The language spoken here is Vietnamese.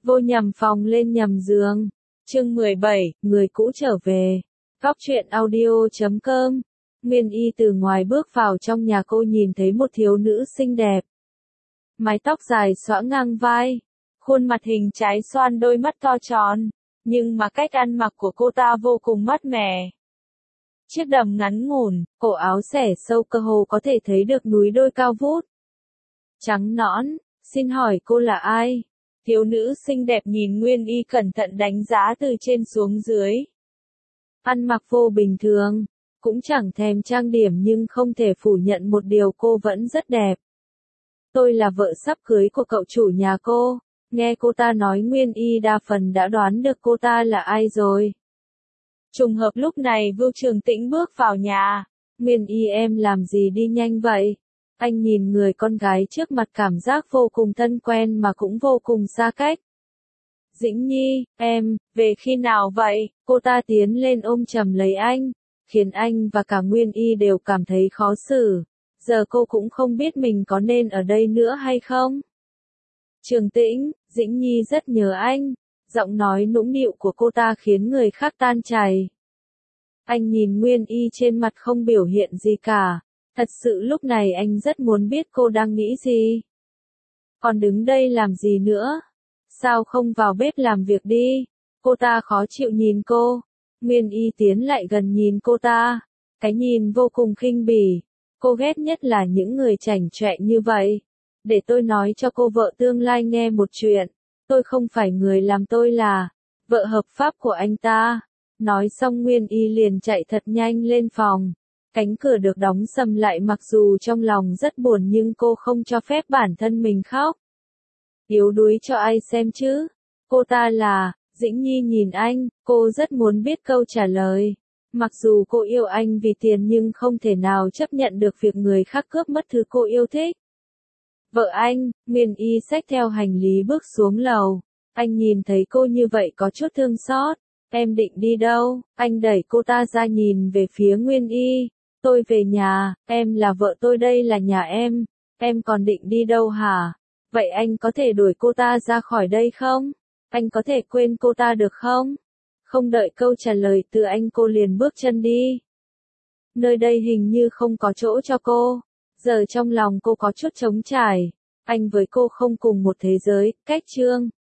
Vô nhầm phòng lên nhầm giường. Chương 17, người cũ trở về. Góc truyện audio.com. Nguyên Y từ ngoài bước vào trong nhà, cô nhìn thấy một thiếu nữ xinh đẹp. Mái tóc dài xõa ngang vai, khuôn mặt hình trái xoan, đôi mắt to tròn, nhưng mà cách ăn mặc của cô ta vô cùng mát mẻ. Chiếc đầm ngắn ngủn, cổ áo xẻ sâu cơ hồ có thể thấy được núi đôi cao vút. Trắng nõn, xin hỏi cô là ai? Thiếu nữ xinh đẹp nhìn Nguyên Y cẩn thận đánh giá từ trên xuống dưới. Ăn mặc vô bình thường, cũng chẳng thèm trang điểm, nhưng không thể phủ nhận một điều, cô vẫn rất đẹp. Tôi là vợ sắp cưới của cậu chủ nhà cô. Nghe cô ta nói, Nguyên Y đa phần đã đoán được cô ta là ai rồi. Trùng hợp lúc này Vưu Trường Tĩnh bước vào nhà. Nguyên Y, em làm gì đi nhanh vậy? Anh nhìn người con gái trước mặt, cảm giác vô cùng thân quen mà cũng vô cùng xa cách. Dĩnh Nhi, em, về khi nào vậy? Cô ta tiến lên ôm chầm lấy anh, khiến anh và cả Nguyên Y đều cảm thấy khó xử. Giờ cô cũng không biết mình có nên ở đây nữa hay không. Trường Tĩnh, Dĩnh Nhi rất nhớ anh. Giọng nói nũng nịu của cô ta khiến người khác tan chảy. Anh nhìn Nguyên Y trên mặt không biểu hiện gì cả. Thật sự lúc này anh rất muốn biết cô đang nghĩ gì. Còn đứng đây làm gì nữa? Sao không vào bếp làm việc đi? Cô ta khó chịu nhìn cô. Nguyên Y tiến lại gần nhìn cô ta. Cái nhìn vô cùng khinh bỉ. Cô ghét nhất là những người chảnh chọe như vậy. Để tôi nói cho cô vợ tương lai nghe một chuyện. Tôi không phải người làm, tôi là vợ hợp pháp của anh ta. Nói xong Nguyên Y liền chạy thật nhanh lên phòng. Cánh cửa được đóng sầm lại, mặc dù trong lòng rất buồn nhưng cô không cho phép bản thân mình khóc. Yếu đuối cho ai xem chứ? Cô ta là Dĩnh Nhi nhìn anh, cô rất muốn biết câu trả lời. Mặc dù cô yêu anh vì tiền nhưng không thể nào chấp nhận được việc người khác cướp mất thứ cô yêu thích. Vợ anh, Nguyên Y xách theo hành lý bước xuống lầu. Anh nhìn thấy cô như vậy có chút thương xót. Em định đi đâu? Anh đẩy cô ta ra, nhìn về phía Nguyên Y. Tôi về nhà, em là vợ tôi, đây là nhà em còn định đi đâu hả? Vậy anh có thể đuổi cô ta ra khỏi đây không? Anh có thể quên cô ta được không? Không đợi câu trả lời từ anh, cô liền bước chân đi. Nơi đây hình như không có chỗ cho cô. Giờ trong lòng cô có chút trống trải. Anh với cô không cùng một thế giới, cách chương.